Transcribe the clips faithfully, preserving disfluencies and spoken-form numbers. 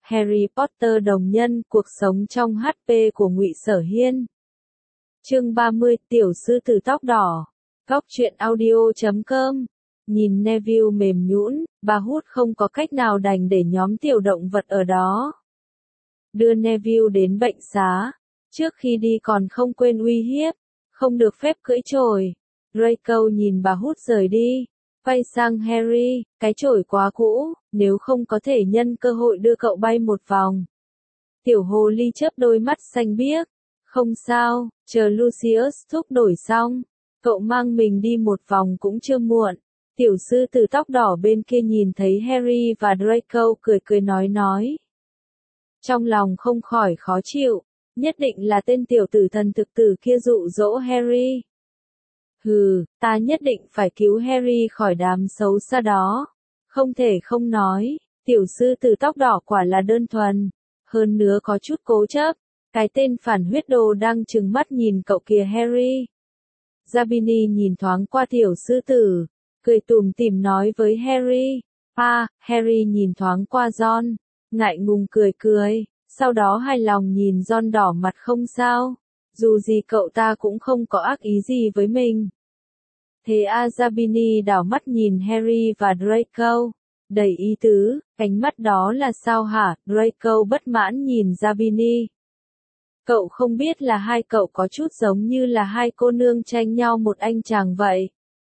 Harry Potter đồng nhân, cuộc sống trong hát pê của Ngụy Sở Hiên. Chương ba mươi, Tiểu sư tử tóc đỏ. Góc truyện audio chấm com. Nhìn Neville mềm nhũn, bà Hút không có cách nào đành để nhóm tiểu động vật ở đó. Đưa Neville đến bệnh xá. Trước khi đi còn không quên uy hiếp, không được phép cưỡi chổi. Draco nhìn bà Hút rời đi, quay sang Harry, cái chổi quá cũ, nếu không có thể nhân cơ hội đưa cậu bay một vòng. Tiểu hồ ly chớp đôi mắt xanh biếc. Không sao, chờ Lucius thúc đổi xong, cậu mang mình đi một vòng cũng chưa muộn. Tiểu sư tử tóc đỏ bên kia nhìn thấy Harry và Draco cười cười nói nói. Trong lòng không khỏi khó chịu, nhất định là tên tiểu tử thần thực tử kia dụ dỗ Harry. Hừ, ta nhất định phải cứu Harry khỏi đám xấu xa đó. Không thể không nói, tiểu sư tử tóc đỏ quả là đơn thuần, hơn nữa có chút cố chấp. Cái tên phản huyết đồ đang trừng mắt nhìn cậu kìa Harry. Zabini nhìn thoáng qua tiểu sư tử, cười tủm tỉm nói với Harry. À, Harry nhìn thoáng qua Ron, ngại ngùng cười cười, sau đó hài lòng nhìn Ron đỏ mặt không sao, dù gì cậu ta cũng không có ác ý gì với mình. Thế à, Zabini đảo mắt nhìn Harry và Draco, đầy ý tứ, ánh mắt đó là sao hả? Draco bất mãn nhìn Zabini. Cậu không biết là hai cậu có chút giống như là hai cô nương tranh nhau một anh chàng vậy.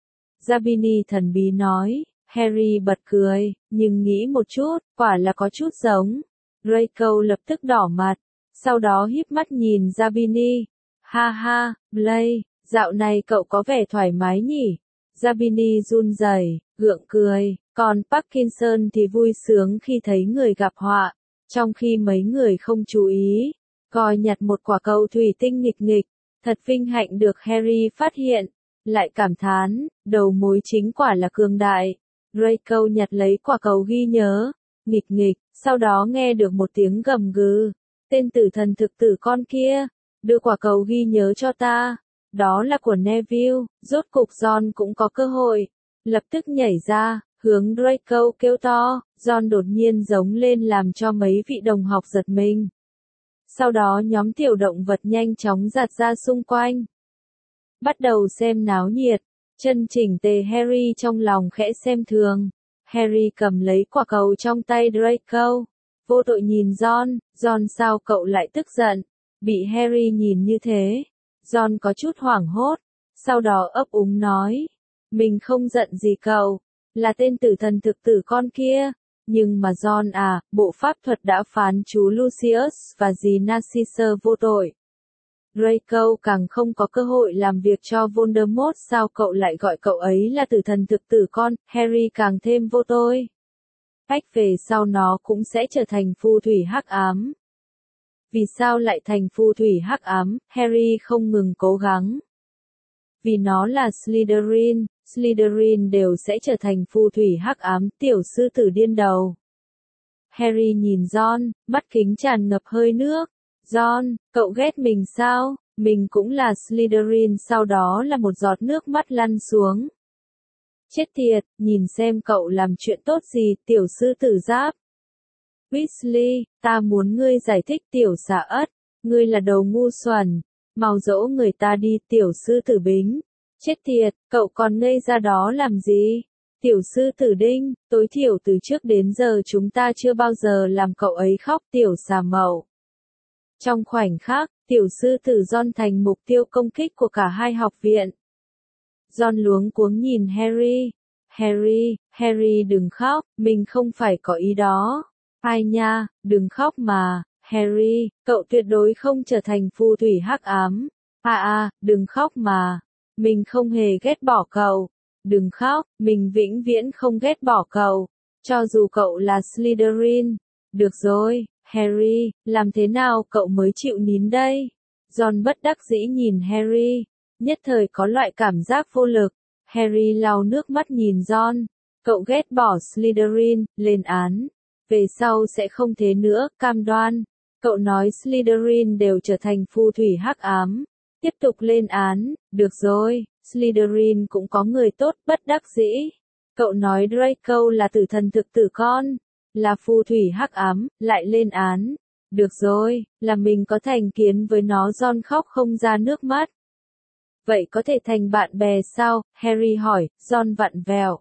Zabini thần bí nói. Harry bật cười, nhưng nghĩ một chút, quả là có chút giống. Draco lập tức đỏ mặt, sau đó híp mắt nhìn Zabini. Ha ha, Blaise, dạo này cậu có vẻ thoải mái nhỉ? Zabini run rẩy, gượng cười, còn Parkinson thì vui sướng khi thấy người gặp họa, trong khi mấy người không chú ý. Coi nhặt một quả cầu thủy tinh nghịch nghịch, thật vinh hạnh được Harry phát hiện, lại cảm thán, đầu mối chính quả là cường đại. Draco nhặt lấy quả cầu ghi nhớ, nghịch nghịch, sau đó nghe được một tiếng gầm gừ, tên tử thần thực tử con kia, đưa quả cầu ghi nhớ cho ta, đó là của Neville. Rốt cục Ron cũng có cơ hội, lập tức nhảy ra, hướng Draco kêu to. Ron đột nhiên giống lên làm cho mấy vị đồng học giật mình. Sau đó nhóm tiểu động vật nhanh chóng giạt ra xung quanh. Bắt đầu xem náo nhiệt, chân chỉnh tề Harry trong lòng khẽ xem thường. Harry cầm lấy quả cầu trong tay Draco, vô tội nhìn Ron, Ron sao cậu lại tức giận? Bị Harry nhìn như thế, Ron có chút hoảng hốt, sau đó ấp úng nói. Mình không giận gì cậu, là tên tử thần thực tử con kia. Nhưng mà Ron à, bộ pháp thuật đã phán chú Lucius và dì Narcissa vô tội. Draco càng không có cơ hội làm việc cho Voldemort, sao cậu lại gọi cậu ấy là tử thần thực tử con? Harry càng thêm vô tội. Cách về sau nó cũng sẽ trở thành phù thủy hắc ám. Vì sao lại thành phù thủy hắc ám? Harry không ngừng cố gắng. Vì nó là Slytherin, Slytherin đều sẽ trở thành phù thủy hắc ám. Tiểu sư tử điên đầu. Harry nhìn Ron, mắt kính tràn ngập hơi nước. Ron, cậu ghét mình sao? Mình cũng là Slytherin. Sau đó là một giọt nước mắt lăn xuống. Chết tiệt, nhìn xem cậu làm chuyện tốt gì, tiểu sư tử giáp. Weasley, ta muốn ngươi giải thích. Tiểu xà ất, ngươi là đầu ngu xuẩn. Mau dỗ người ta đi. Tiểu sư tử Bính. Chết tiệt, cậu còn ngây ra đó làm gì? Tiểu sư tử Đinh, tối thiểu từ trước đến giờ chúng ta chưa bao giờ làm cậu ấy khóc. Tiểu xà Mậu. Trong khoảnh khắc, tiểu sư tử Ron thành mục tiêu công kích của cả hai học viện. Ron luống cuống nhìn Harry. Harry, Harry đừng khóc, mình không phải có ý đó. Ai nha, đừng khóc mà. Harry, cậu tuyệt đối không trở thành phù thủy hắc ám. À à, đừng khóc mà. Mình không hề ghét bỏ cậu. Đừng khóc, mình vĩnh viễn không ghét bỏ cậu. Cho dù cậu là Slytherin. Được rồi, Harry, làm thế nào cậu mới chịu nín đây? Ron bất đắc dĩ nhìn Harry, nhất thời có loại cảm giác vô lực. Harry lau nước mắt nhìn Ron. Cậu ghét bỏ Slytherin, lên án. Về sau sẽ không thế nữa, cam đoan. Cậu nói Slytherin đều trở thành phù thủy hắc ám. Tiếp tục lên án. Được rồi, Slytherin cũng có người tốt. Bất đắc dĩ. Cậu nói Draco là tử thần thực tử con. Là phù thủy hắc ám, lại lên án. Được rồi, là mình có thành kiến với nó. Ron khóc không ra nước mắt. Vậy có thể thành bạn bè sao? Harry hỏi. Ron vặn vẹo.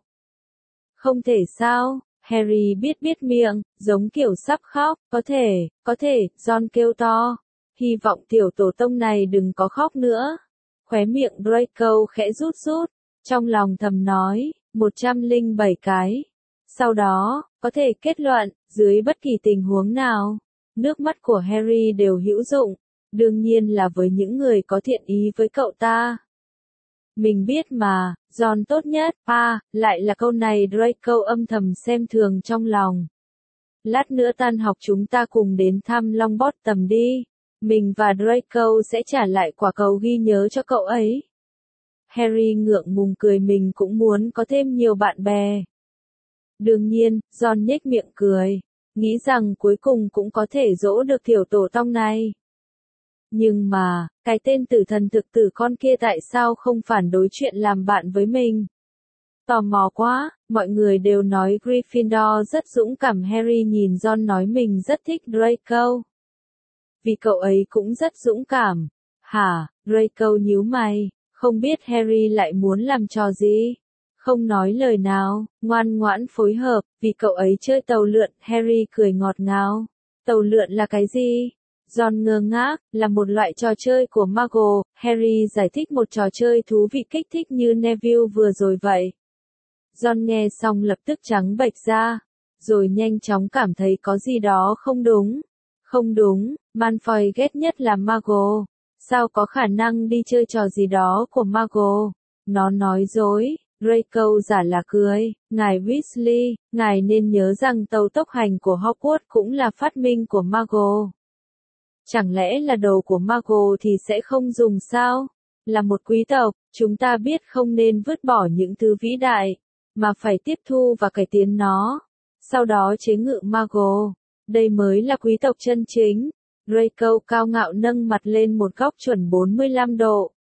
Không thể sao? Harry biết biết miệng, giống kiểu sắp khóc. Có thể, có thể, Ron kêu to. Hy vọng tiểu tổ tông này đừng có khóc nữa. Khóe miệng Draco khẽ rút rút. Trong lòng thầm nói, một trăm lẻ bảy cái. Sau đó, có thể kết luận, dưới bất kỳ tình huống nào, nước mắt của Harry đều hữu dụng. Đương nhiên là với những người có thiện ý với cậu ta. Mình biết mà, Ron tốt nhất. À, lại là câu này. Draco âm thầm xem thường trong lòng. Lát nữa tan học chúng ta cùng đến thăm Longbottom đi. Mình và Draco sẽ trả lại quả cầu ghi nhớ cho cậu ấy. Harry ngượng ngùng cười, mình cũng muốn có thêm nhiều bạn bè. Đương nhiên, Ron nhếch miệng cười, nghĩ rằng cuối cùng cũng có thể dỗ được tiểu tổ tông này. Nhưng mà, cái tên tử thần thực tử con kia tại sao không phản đối chuyện làm bạn với mình? Tò mò quá, mọi người đều nói Gryffindor rất dũng cảm. Harry nhìn Ron nói mình rất thích Draco. Vì cậu ấy cũng rất dũng cảm. Hả? Draco nhíu mày, không biết Harry lại muốn làm trò gì? Không nói lời nào, ngoan ngoãn phối hợp, vì cậu ấy chơi tàu lượn. Harry cười ngọt ngào. Tàu lượn là cái gì? Ron ngơ ngác, là một loại trò chơi của Muggle. Harry giải thích một trò chơi thú vị kích thích như Neville vừa rồi vậy. Ron nghe xong lập tức trắng bệch ra, rồi nhanh chóng cảm thấy có gì đó không đúng. Không đúng, Malfoy ghét nhất là Muggle. Sao có khả năng đi chơi trò gì đó của Muggle? Nó nói dối. Draco giả là cười. Ngài Weasley, ngài nên nhớ rằng tàu tốc hành của Hogwarts cũng là phát minh của Muggle. Chẳng lẽ là đồ của Muggle thì sẽ không dùng sao? Là một quý tộc, chúng ta biết không nên vứt bỏ những thứ vĩ đại, mà phải tiếp thu và cải tiến nó. Sau đó chế ngự Muggle. Đây mới là quý tộc chân chính. Draco cao ngạo nâng mặt lên một góc chuẩn bốn mươi lăm độ.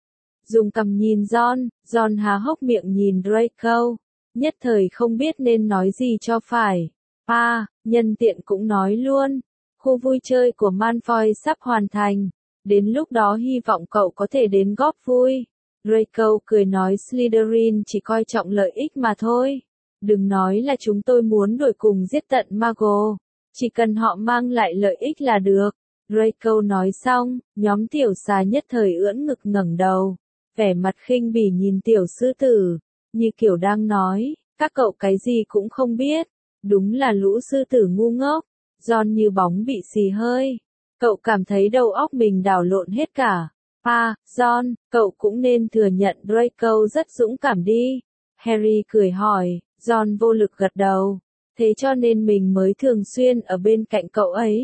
Dùng cằm nhìn Ron, Ron há hốc miệng nhìn Draco. Nhất thời không biết nên nói gì cho phải. À, nhân tiện cũng nói luôn. Khu vui chơi của Malfoy sắp hoàn thành. Đến lúc đó hy vọng cậu có thể đến góp vui. Draco cười nói Slytherin chỉ coi trọng lợi ích mà thôi. Đừng nói là chúng tôi muốn đuổi cùng giết tận Muggle. Chỉ cần họ mang lại lợi ích là được. Draco nói xong, nhóm tiểu xà nhất thời ưỡn ngực ngẩng đầu. Vẻ mặt khinh bỉ nhìn tiểu sư tử. Như kiểu đang nói, các cậu cái gì cũng không biết. Đúng là lũ sư tử ngu ngốc. Ron như bóng bị xì hơi. Cậu cảm thấy đầu óc mình đảo lộn hết cả. À, Ron, cậu cũng nên thừa nhận Draco rất dũng cảm đi. Harry cười hỏi. Ron vô lực gật đầu. Thế cho nên mình mới thường xuyên ở bên cạnh cậu ấy.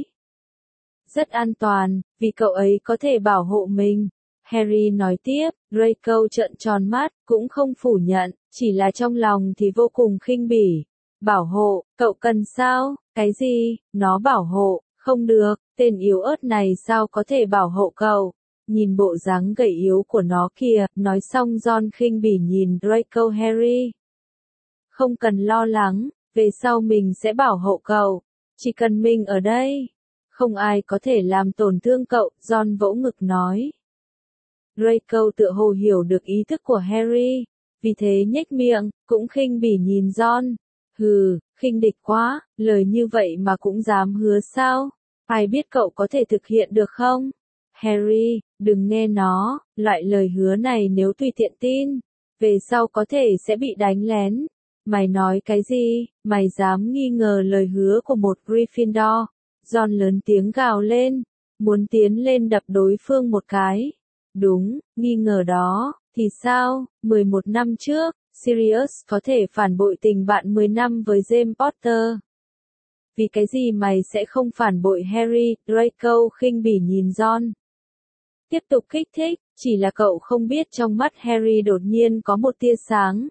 Rất an toàn, vì cậu ấy có thể bảo hộ mình. Harry nói tiếp. Draco trợn tròn mắt, cũng không phủ nhận, chỉ là trong lòng thì vô cùng khinh bỉ. Bảo hộ, cậu cần sao? Cái gì? Nó bảo hộ, không được, tên yếu ớt này sao có thể bảo hộ cậu? Nhìn bộ dáng gầy yếu của nó kìa. Nói xong Ron khinh bỉ nhìn Draco. Harry, không cần lo lắng, về sau mình sẽ bảo hộ cậu. Chỉ cần mình ở đây, không ai có thể làm tổn thương cậu. Ron vỗ ngực nói. Draco tựa hồ hiểu được ý thức của Harry, vì thế nhếch miệng, cũng khinh bỉ nhìn Ron. Hừ, khinh địch quá, lời như vậy mà cũng dám hứa sao? Ai biết cậu có thể thực hiện được không? Harry, đừng nghe nó, loại lời hứa này nếu tùy tiện tin, về sau có thể sẽ bị đánh lén. Mày nói cái gì? Mày dám nghi ngờ lời hứa của một Gryffindor? Ron lớn tiếng gào lên, muốn tiến lên đập đối phương một cái. Đúng, nghi ngờ đó, thì sao? mười một năm trước, Sirius có thể phản bội tình bạn mười năm với James Potter. Vì cái gì mày sẽ không phản bội Harry? Draco khinh bỉ nhìn Ron. Tiếp tục kích thích, chỉ là cậu không biết trong mắt Harry đột nhiên có một tia sáng.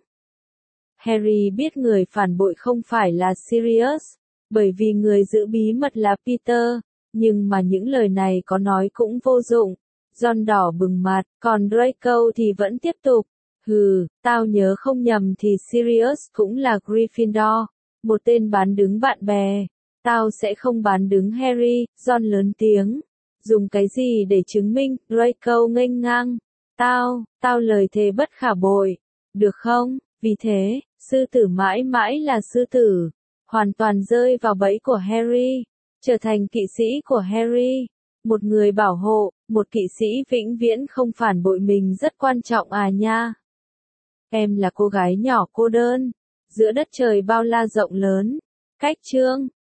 Harry biết người phản bội không phải là Sirius, bởi vì người giữ bí mật là Peter, nhưng mà những lời này có nói cũng vô dụng. Ron đỏ bừng mặt, còn Draco thì vẫn tiếp tục. Hừ, tao nhớ không nhầm thì Sirius cũng là Gryffindor. Một tên bán đứng bạn bè. Tao sẽ không bán đứng Harry, Ron lớn tiếng. Dùng cái gì để chứng minh, Draco nghênh ngang. Tao, tao lời thề bất khả bội. Được không? Vì thế, sư tử mãi mãi là sư tử. Hoàn toàn rơi vào bẫy của Harry. Trở thành kỵ sĩ của Harry. Một người bảo hộ, một kỵ sĩ vĩnh viễn không phản bội mình rất quan trọng à nha. Em là cô gái nhỏ cô đơn. Giữa đất trời bao la rộng lớn. Cách chương.